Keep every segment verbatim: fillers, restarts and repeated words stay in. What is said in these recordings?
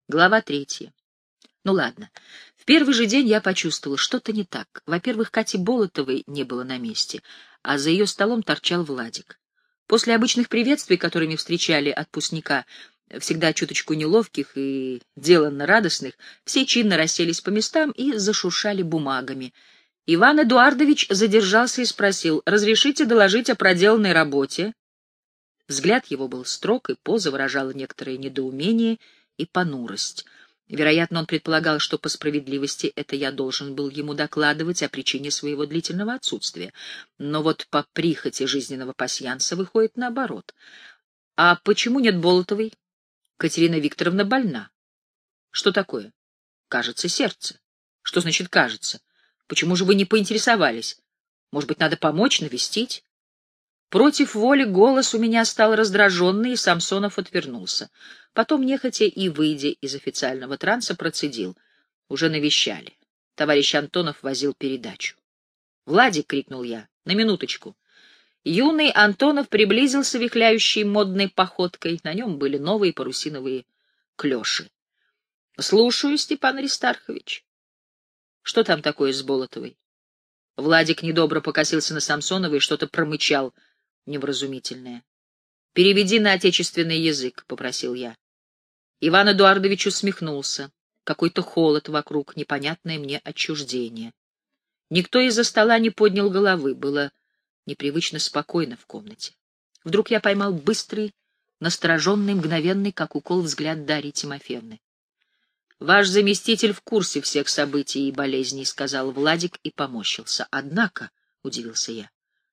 Глава третья. Ну ладно. В первый же день я почувствовала, что-то не так. Во-первых, Кати Болотовой не было на месте, а за ее столом торчал Владик. После обычных приветствий, которыми встречали отпускника, всегда чуточку неловких и деланно радостных, все чинно расселись по местам и зашуршали бумагами. Иван Эдуардович задержался и спросил: «Разрешите доложить о проделанной работе?» Взгляд его был строг, и поза выражала некоторое недоумение и понурость. Вероятно, он предполагал, что по справедливости это я должен был ему докладывать о причине своего длительного отсутствия. Но вот по прихоти жизненного пасьянса выходит наоборот. «А почему нет Болотовой?» «Катерина Викторовна больна». «Что такое?» «Кажется, сердце». «Что значит «кажется»? Почему же вы не поинтересовались? Может быть, надо помочь, навестить?» Против воли голос у меня стал раздраженный, и Самсонов отвернулся. Потом, нехотя и выйдя из официального транса, процедил: «Уже навещали. Товарищ Антонов возил передачу». «Владик!» — крикнул я. «На минуточку». Юный Антонов приблизился вихляющей модной походкой. На нем были новые парусиновые клеши. «Слушаю, Степан Аристархович». «Что там такое с Болотовой?» Владик недобро покосился на Самсонова и что-то промычал невразумительное. «Переведи на отечественный язык», — попросил я. Иван Эдуардович усмехнулся. Какой-то холод вокруг, непонятное мне отчуждение. Никто из-за стола не поднял головы, было непривычно спокойно в комнате. Вдруг я поймал быстрый, настороженный, мгновенный, как укол, взгляд Дарьи Тимофеевны. «Ваш заместитель в курсе всех событий и болезней», — сказал Владик и поморщился. «Однако», — удивился я,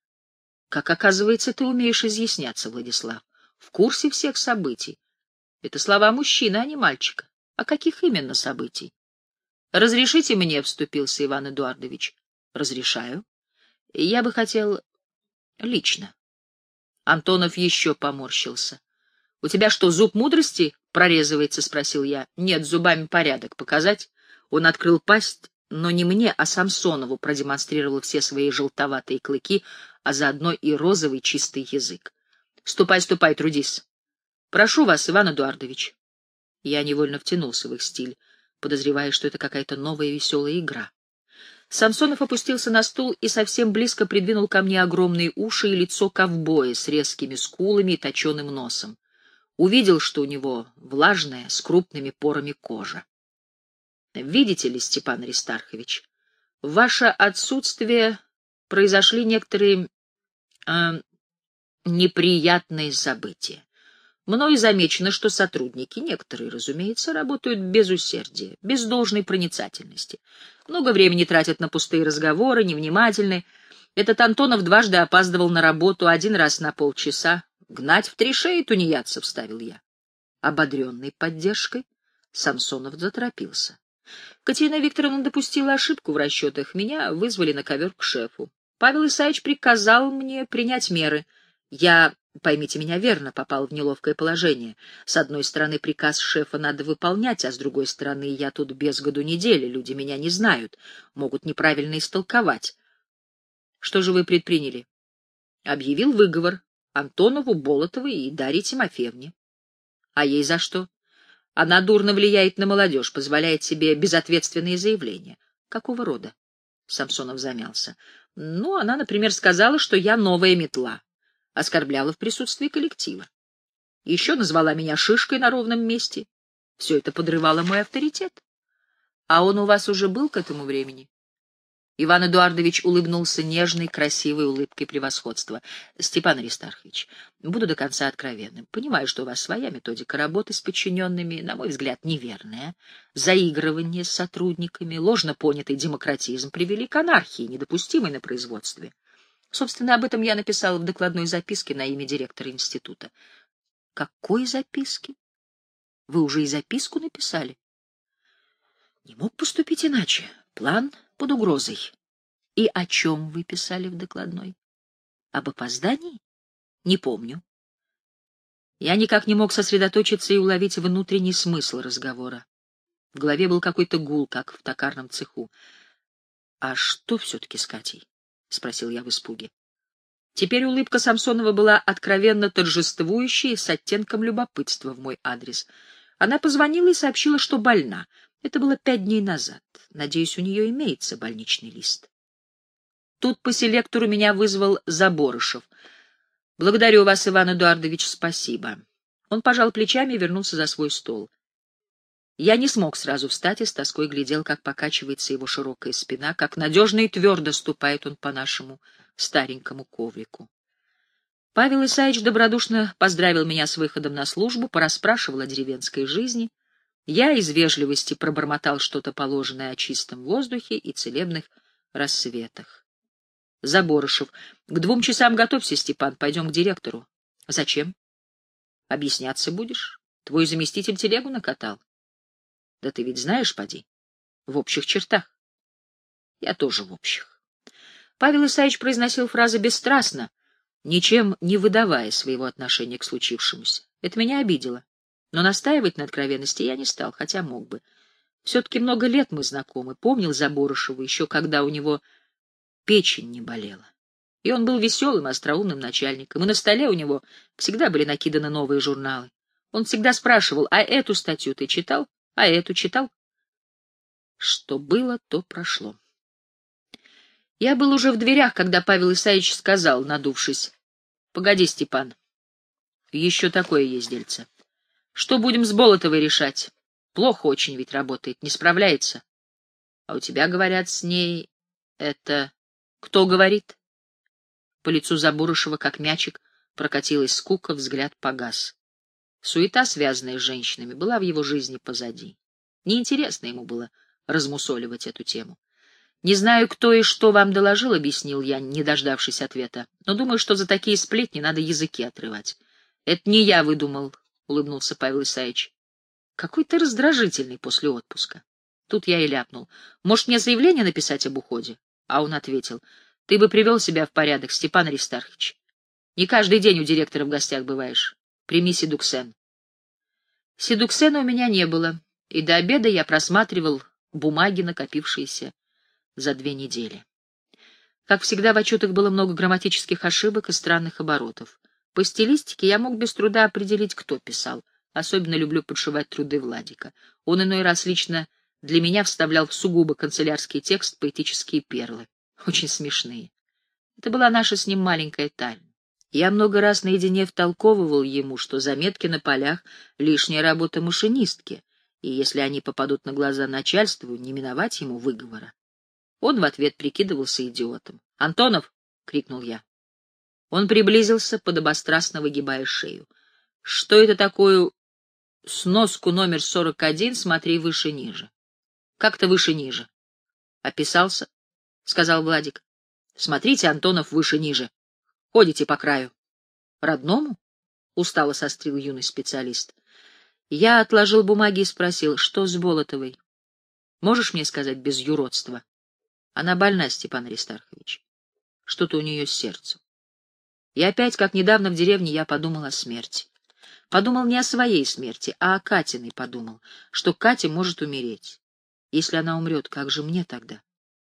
— «как оказывается, ты умеешь изъясняться, Владислав? В курсе всех событий. Это слова мужчины, а не мальчика. А каких именно событий?» «Разрешите мне», — вступился Иван Эдуардович. «Разрешаю. Я бы хотел лично». Антонов еще поморщился. «У тебя что, зуб мудрости прорезывается?» — спросил я. «Нет, с зубами порядок. Показать?» Он открыл пасть, но не мне, а Самсонову продемонстрировал все свои желтоватые клыки, а заодно и розовый чистый язык. «Ступай, ступай, трудись. Прошу вас, Иван Эдуардович». Я невольно втянулся в их стиль, подозревая, что это какая-то новая веселая игра. Самсонов опустился на стул и совсем близко придвинул ко мне огромные уши и лицо ковбоя с резкими скулами и точеным носом. Увидел, что у него влажная, с крупными порами кожа. «Видите ли, Степан Аристархович, в ваше отсутствие произошли некоторые э, неприятные события. Мною замечено, что сотрудники, некоторые, разумеется, работают без усердия, без должной проницательности. Много времени тратят на пустые разговоры, невнимательны. Этот Антонов дважды опаздывал на работу, один раз на полчаса. Гнать в три шеи тунеядцев, — вставил я. Ободренный поддержкой, Самсонов заторопился. Катерина Викторовна допустила ошибку в расчетах. Меня вызвали на ковер к шефу. Павел Исаевич приказал мне принять меры. Я, поймите меня верно, попал в неловкое положение. С одной стороны, приказ шефа надо выполнять, а с другой стороны, я тут без году недели, люди меня не знают, могут неправильно истолковать. Что же вы предприняли? Объявил выговор Антонову, Болотовой и Дарье Тимофеевне. А ей за что? Она дурно влияет на молодежь, позволяет себе безответственные заявления. Какого рода? Самсонов замялся. Ну, она, например, сказала, что я новая метла. Оскорбляла в присутствии коллектива. Еще назвала меня шишкой на ровном месте. Все это подрывало мой авторитет. А он у вас уже был к этому времени? Иван Эдуардович улыбнулся нежной, красивой улыбкой превосходства. Степан Аристархович, буду до конца откровенным. Понимаю, что у вас своя методика работы с подчиненными, на мой взгляд, неверная. Заигрывание с сотрудниками, ложно понятый демократизм привели к анархии, недопустимой на производстве. Собственно, об этом я написала в докладной записке на имя директора института. Какой записки? Вы уже и записку написали? Не мог поступить иначе. План под угрозой. И о чем вы писали в докладной? Об опоздании? Не помню. Я никак не мог сосредоточиться и уловить внутренний смысл разговора. В голове был какой-то гул, как в токарном цеху. — А что все-таки с Катей? — спросил я в испуге. Теперь улыбка Самсонова была откровенно торжествующей, с оттенком любопытства в мой адрес. Она позвонила и сообщила, что больна. Это было пять дней назад. Надеюсь, у нее имеется больничный лист. Тут по селектору меня вызвал Заборышев. «Благодарю вас, Иван Эдуардович, спасибо». Он пожал плечами и вернулся за свой стол. Я не смог сразу встать и с тоской глядел, как покачивается его широкая спина, как надежно и твердо ступает он по нашему старенькому коврику. Павел Исаевич добродушно поздравил меня с выходом на службу, порасспрашивал о деревенской жизни. Я из вежливости пробормотал что-то положенное о чистом воздухе и целебных рассветах. Заборышев: к двум часам готовься, Степан, пойдем к директору. Зачем? Объясняться будешь? Твой заместитель телегу накатал. Да ты ведь знаешь, поди, в общих чертах. Я тоже в общих. Павел Исаевич произносил фразы бесстрастно, ничем не выдавая своего отношения к случившемуся. Это меня обидело. Но настаивать на откровенности я не стал, хотя мог бы. Все-таки много лет мы знакомы. Помнил Заборышева еще, когда у него печень не болела. И он был веселым, остроумным начальником. И на столе у него всегда были накиданы новые журналы. Он всегда спрашивал: а эту статью ты читал? А эту читал? Что было, то прошло. Я был уже в дверях, когда Павел Исаевич сказал, надувшись: погоди, Степан, еще такое есть дельце. Что будем с Болотовой решать? Плохо очень ведь работает, не справляется. А у тебя, говорят, с ней это... Кто говорит? По лицу Заборышева, как мячик, прокатилась скука, взгляд погас. Суета, связанная с женщинами, была в его жизни позади. Неинтересно ему было размусоливать эту тему. «Не знаю, кто и что вам доложил», — объяснил я, не дождавшись ответа, «но думаю, что за такие сплетни надо языки отрывать». «Это не я выдумал», — улыбнулся Павел Исаевич. «Какой ты раздражительный после отпуска». Тут я и ляпнул: «Может, мне заявление написать об уходе?» А он ответил: «Ты бы привел себя в порядок, Степан Аристархович. Не каждый день у директора в гостях бываешь. Прими Седуксен». Седуксена у меня не было, и до обеда я просматривал бумаги, накопившиеся за две недели. Как всегда, в отчетах было много грамматических ошибок и странных оборотов. По стилистике я мог без труда определить, кто писал. Особенно люблю подшивать труды Владика. Он иной раз лично для меня вставлял в сугубо канцелярский текст поэтические перлы. Очень смешные. Это была наша с ним маленькая тайна. Я много раз наедине втолковывал ему, что заметки на полях — лишняя работа машинистки, и если они попадут на глаза начальству, не миновать ему выговора. Он в ответ прикидывался идиотом. «Антонов!» — крикнул я. Он приблизился, подобострастно выгибая шею. «Что это такое? Сноску номер сорок один, смотри выше-ниже». «Как-то выше-ниже». «Описался?» — сказал Владик. «Смотрите, Антонов, выше-ниже. Ходите по краю». «Родному?» — устало сострил юный специалист. Я отложил бумаги и спросил: что с Болотовой? Можешь мне сказать без юродства? Она больна, Степан Аристархович. Что-то у нее с сердцем. И опять, как недавно в деревне, я подумал о смерти. Подумал не о своей смерти, а о Катиной подумал, что Катя может умереть. Если она умрет, как же мне тогда?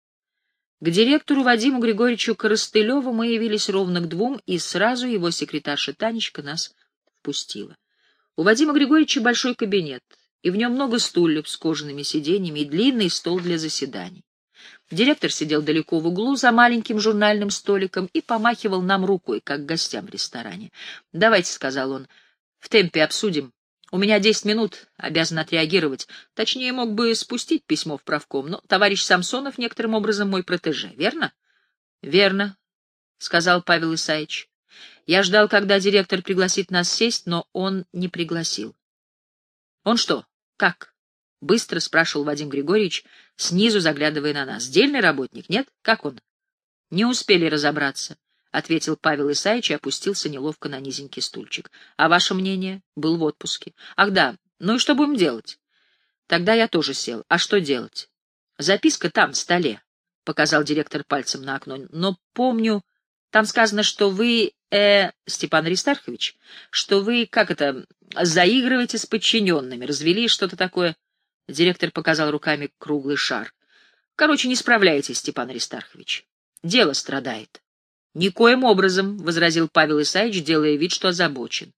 К директору Вадиму Григорьевичу Коростылеву мы явились ровно к двум, и сразу его секретарша Танечка нас впустила. У Вадима Григорьевича большой кабинет, и в нем много стульев с кожаными сиденьями и длинный стол для заседаний. Директор сидел далеко в углу за маленьким журнальным столиком и помахивал нам рукой, как гостям в ресторане. «Давайте», — сказал он, — «в темпе обсудим. У меня десять минут, обязан отреагировать. Точнее, мог бы спустить письмо в правком, но товарищ Самсонов некоторым образом мой протеже, верно?» «Верно», — сказал Павел Исаевич. Я ждал, когда директор пригласит нас сесть, но он не пригласил. «Он что? Как?» — быстро спрашивал Вадим Григорьевич, снизу заглядывая на нас. «Дельный работник, нет? Как он?» «Не успели разобраться», — ответил Павел Исаевич и опустился неловко на низенький стульчик. «А ваше мнение?» «Был в отпуске». «Ах да, ну и что будем делать?» Тогда я тоже сел. «А что делать?» «Записка там, в столе», — показал директор пальцем на окно. «Но помню, там сказано, что вы, э, Степан Аристархович, что вы, как это, заигрываете с подчиненными, развели что-то такое». Директор показал руками круглый шар. «Короче, не справляетесь, Степан Аристархович. Дело страдает». «Никоим образом», — возразил Павел Исаевич, делая вид, что озабочен.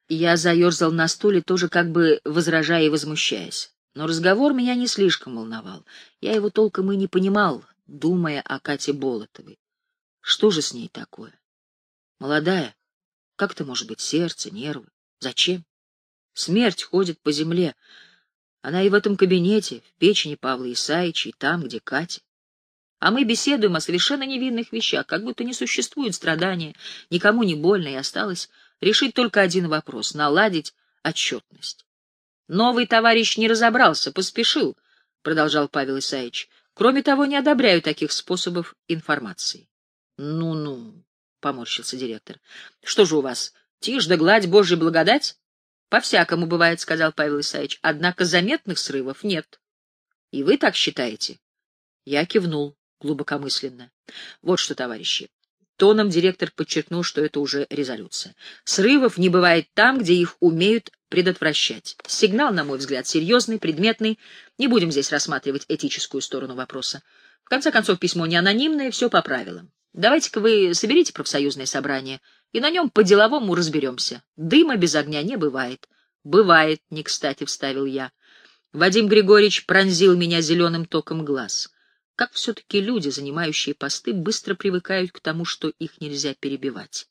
Я заерзал на стуле, тоже как бы возражая и возмущаясь. Но разговор меня не слишком волновал. Я его толком и не понимал, думая о Кате Болотовой. Что же с ней такое? Молодая. Как это может быть? Сердце, нервы. Зачем? Смерть ходит по земле. Она и в этом кабинете, в печени Павла Исаича, и там, где Катя. А мы беседуем о совершенно невинных вещах, как будто не существует страдания, никому не больно, и осталось решить только один вопрос — наладить отчетность. Новый товарищ не разобрался, поспешил, — продолжал Павел Исаич. Кроме того, не одобряю таких способов информации. Ну-ну, — поморщился директор. — Что же у вас, тишь да гладь, Божья благодать? — По-всякому бывает, — сказал Павел Исаич. — Однако заметных срывов нет. — И вы так считаете? Я кивнул глубокомысленно. Вот что, товарищи. Тоном директор подчеркнул, что это уже резолюция. Срывов не бывает там, где их умеют предотвращать. Сигнал, на мой взгляд, серьезный, предметный. Не будем здесь рассматривать этическую сторону вопроса. В конце концов, письмо не анонимное, все по правилам. Давайте-ка вы соберите профсоюзное собрание, и на нем по-деловому разберемся. Дыма без огня не бывает. Бывает, не кстати, вставил я. Вадим Григорьевич пронзил меня зеленым током глаз. Как все-таки люди, занимающие посты, быстро привыкают к тому, что их нельзя перебивать.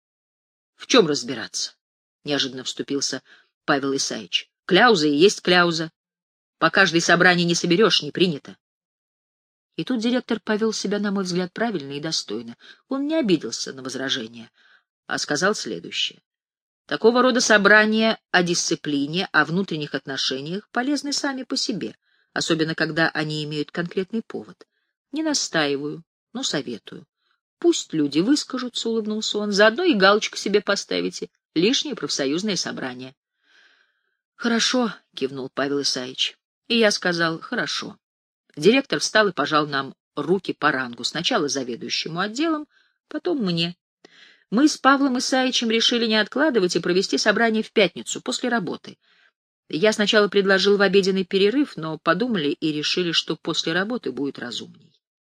— В чем разбираться? — неожиданно вступился Павел Исаич. — Кляуза и есть кляуза. По каждой собрании не соберешь, не принято. И тут директор повел себя, на мой взгляд, правильно и достойно. Он не обиделся на возражения, а сказал следующее. Такого рода собрания о дисциплине, о внутренних отношениях полезны сами по себе, особенно когда они имеют конкретный повод. Не настаиваю, но советую. Пусть люди выскажутся, — улыбнулся он, — заодно и галочку себе поставите. Лишнее профсоюзное собрание. — Хорошо, — кивнул Павел Исаич. И я сказал: хорошо. Директор встал и пожал нам руки по рангу. Сначала заведующему отделом, потом мне. Мы с Павлом Исаичем решили не откладывать и провести собрание в пятницу, после работы. Я сначала предложил в обеденный перерыв, но подумали и решили, что после работы будет разумней.